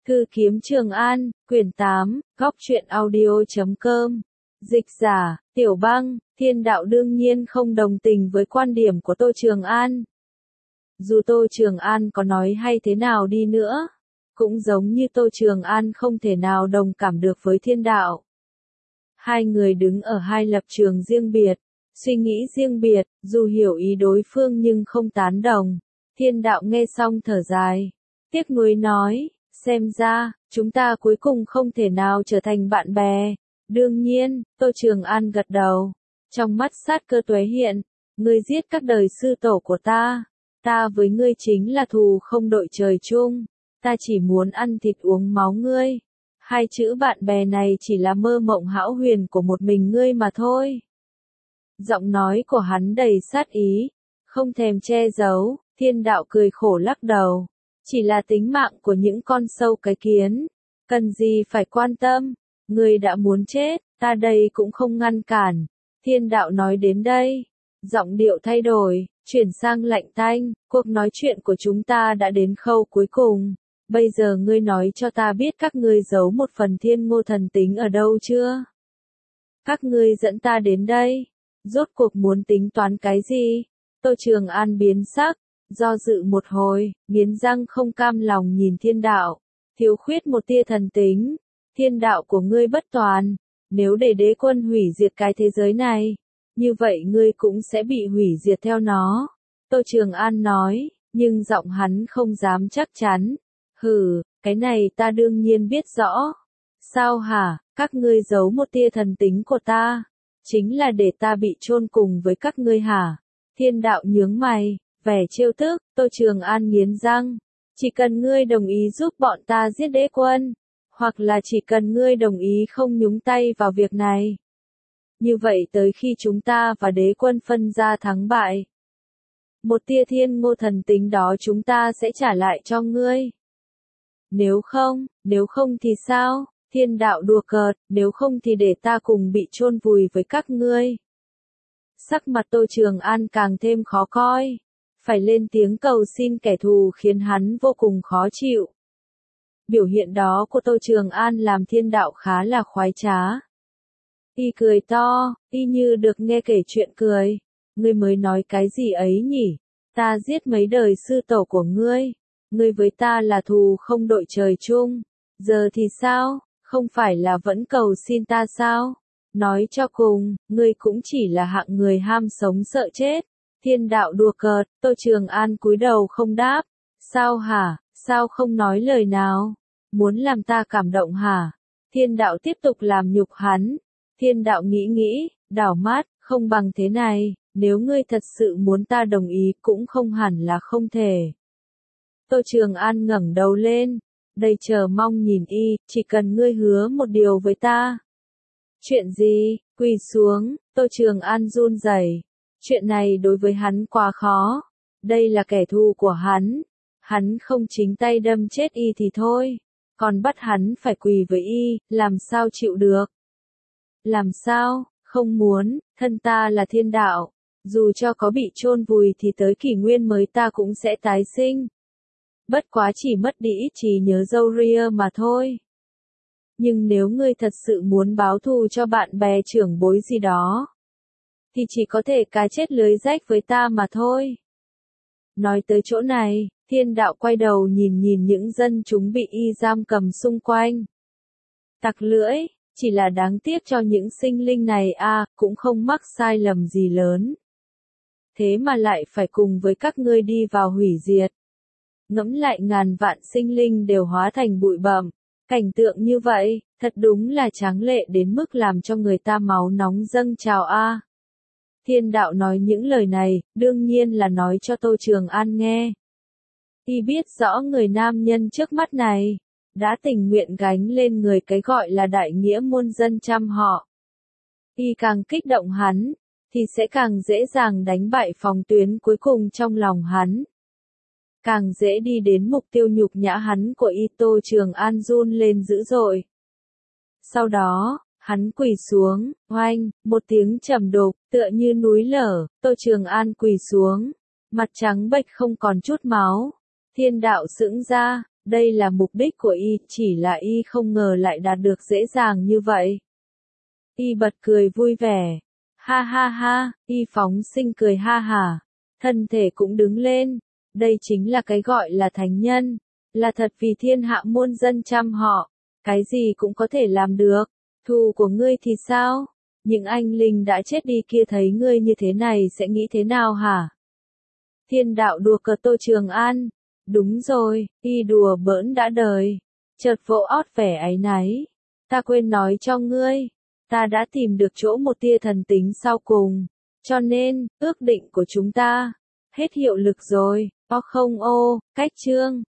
Thư kiếm Trường An, quyển 8, góc truyện audio.com. Dịch giả, Tiểu Băng. Thiên đạo đương nhiên không đồng tình với quan điểm của Tô Trường An. Dù Tô Trường An có nói hay thế nào đi nữa, cũng giống như Tô Trường An không thể nào đồng cảm được với thiên đạo. Hai người đứng ở hai lập trường riêng biệt, suy nghĩ riêng biệt, dù hiểu ý đối phương nhưng không tán đồng. Thiên đạo nghe xong thở dài, tiếc nuối nói, xem ra, chúng ta cuối cùng không thể nào trở thành bạn bè. Đương nhiên, Tô Trường An gật đầu, trong mắt sát cơ tuế hiện, ngươi giết các đời sư tổ của ta với ngươi chính là thù không đội trời chung, ta chỉ muốn ăn thịt uống máu ngươi. Hai chữ bạn bè này chỉ là mơ mộng hão huyền của một mình ngươi mà thôi. Giọng nói của hắn đầy sát ý, không thèm che giấu. Thiên đạo cười khổ lắc đầu, chỉ là tính mạng của những con sâu cái kiến, cần gì phải quan tâm, ngươi đã muốn chết, ta đây cũng không ngăn cản. Thiên đạo nói đến đây, giọng điệu thay đổi, chuyển sang lạnh tanh, cuộc nói chuyện của chúng ta đã đến khâu cuối cùng, bây giờ ngươi nói cho ta biết các ngươi giấu một phần thiên ngô thần tính ở đâu chưa? Các ngươi dẫn ta đến đây, rốt cuộc muốn tính toán cái gì? Tô Trường An biến sắc, do dự một hồi, nghiến răng không cam lòng nhìn thiên đạo, thiếu khuyết một tia thần tính. Thiên đạo của ngươi bất toàn, nếu để đế quân hủy diệt cái thế giới này, như vậy ngươi cũng sẽ bị hủy diệt theo nó. Tô Trường An nói, nhưng giọng hắn không dám chắc chắn. Hừ, cái này ta đương nhiên biết rõ. Sao hả, các ngươi giấu một tia thần tính của ta, chính là để ta bị chôn cùng với các ngươi hả? Thiên đạo nhướng mày, vẻ trêu tức. Tô Trường An nghiến răng, chỉ cần ngươi đồng ý giúp bọn ta giết đế quân, hoặc là chỉ cần ngươi đồng ý không nhúng tay vào việc này, như vậy tới khi chúng ta và đế quân phân ra thắng bại, một tia thiên ngô thần tính đó chúng ta sẽ trả lại cho ngươi. Nếu không thì sao? Thiên đạo đùa cợt, nếu không thì để ta cùng bị chôn vùi với các ngươi. Sắc mặt Tô Trường An càng thêm khó coi, phải lên tiếng cầu xin kẻ thù khiến hắn vô cùng khó chịu. Biểu hiện đó của Tô Trường An làm thiên đạo khá là khoái trá. Y cười to, y như được nghe kể chuyện cười. Ngươi mới nói cái gì ấy nhỉ? Ta giết mấy đời sư tổ của ngươi. Ngươi với ta là thù không đội trời chung. Giờ thì sao? Không phải là vẫn cầu xin ta sao? Nói cho cùng, ngươi cũng chỉ là hạng người ham sống sợ chết. Thiên đạo đùa cợt. Tô Trường An cúi đầu không đáp. Sao hả? Sao không nói lời nào? Muốn làm ta cảm động hả? Thiên đạo tiếp tục làm nhục hắn. Thiên đạo nghĩ, đảo mắt, không bằng thế này, nếu ngươi thật sự muốn ta đồng ý cũng không hẳn là không thể. Tô Trường An ngẩng đầu lên, đầy chờ mong nhìn y, chỉ cần ngươi hứa một điều với ta. Chuyện gì? Quỳ xuống. Tô Trường An run rẩy. Chuyện này đối với hắn quá khó. Đây là kẻ thù của hắn không chính tay đâm chết y thì thôi, còn bắt hắn phải quỳ với y, làm sao chịu được? Làm sao? Không muốn, thân ta là thiên đạo, dù cho có bị chôn vùi thì tới kỷ nguyên mới ta cũng sẽ tái sinh. Bất quá chỉ mất đi ít trí nhớ dâu ria mà thôi. Nhưng nếu ngươi thật sự muốn báo thù cho bạn bè trưởng bối gì đó, thì chỉ có thể cá chết lưới rách với ta mà thôi. Nói tới chỗ này, thiên đạo quay đầu nhìn những dân chúng bị y giam cầm xung quanh. Tặc lưỡi, chỉ là đáng tiếc cho những sinh linh này cũng không mắc sai lầm gì lớn. Thế mà lại phải cùng với các ngươi đi vào hủy diệt. Ngẫm lại ngàn vạn sinh linh đều hóa thành bụi bặm. Cảnh tượng như vậy, thật đúng là tráng lệ đến mức làm cho người ta máu nóng dâng trào Thiên đạo nói những lời này, đương nhiên là nói cho Tô Trường An nghe. Y biết rõ người nam nhân trước mắt này đã tình nguyện gánh lên người cái gọi là đại nghĩa muôn dân trăm họ. Y càng kích động hắn, thì sẽ càng dễ dàng đánh bại phòng tuyến cuối cùng trong lòng hắn. Càng dễ đi đến mục tiêu nhục nhã hắn của y. Tô Trường An run lên dữ dội. Sau đó, hắn quỳ xuống, oanh, một tiếng trầm đục, tựa như núi lở. Tô Trường An quỳ xuống, mặt trắng bệch không còn chút máu. Thiên đạo sững ra, Đây là mục đích của y, chỉ là y không ngờ lại đạt được dễ dàng như vậy. Y bật cười vui vẻ. Ha ha ha, y phóng sinh cười ha hả. Thân thể cũng đứng lên. Đây chính là cái gọi là thánh nhân. Là thật vì thiên hạ muôn dân chăm họ. Cái gì cũng có thể làm được. Thù của ngươi thì sao? Những anh linh đã chết đi kia thấy ngươi như thế này sẽ nghĩ thế nào hả? Thiên đạo đùa cợt Tô Trường An. Đúng rồi, y đùa bỡn đã đời. Chợt vỗ ót vẻ áy náy. Ta quên nói cho ngươi. Ta đã tìm được chỗ một tia thần tính sau cùng. Cho nên, ước định của chúng ta hết hiệu lực rồi. Không cách chương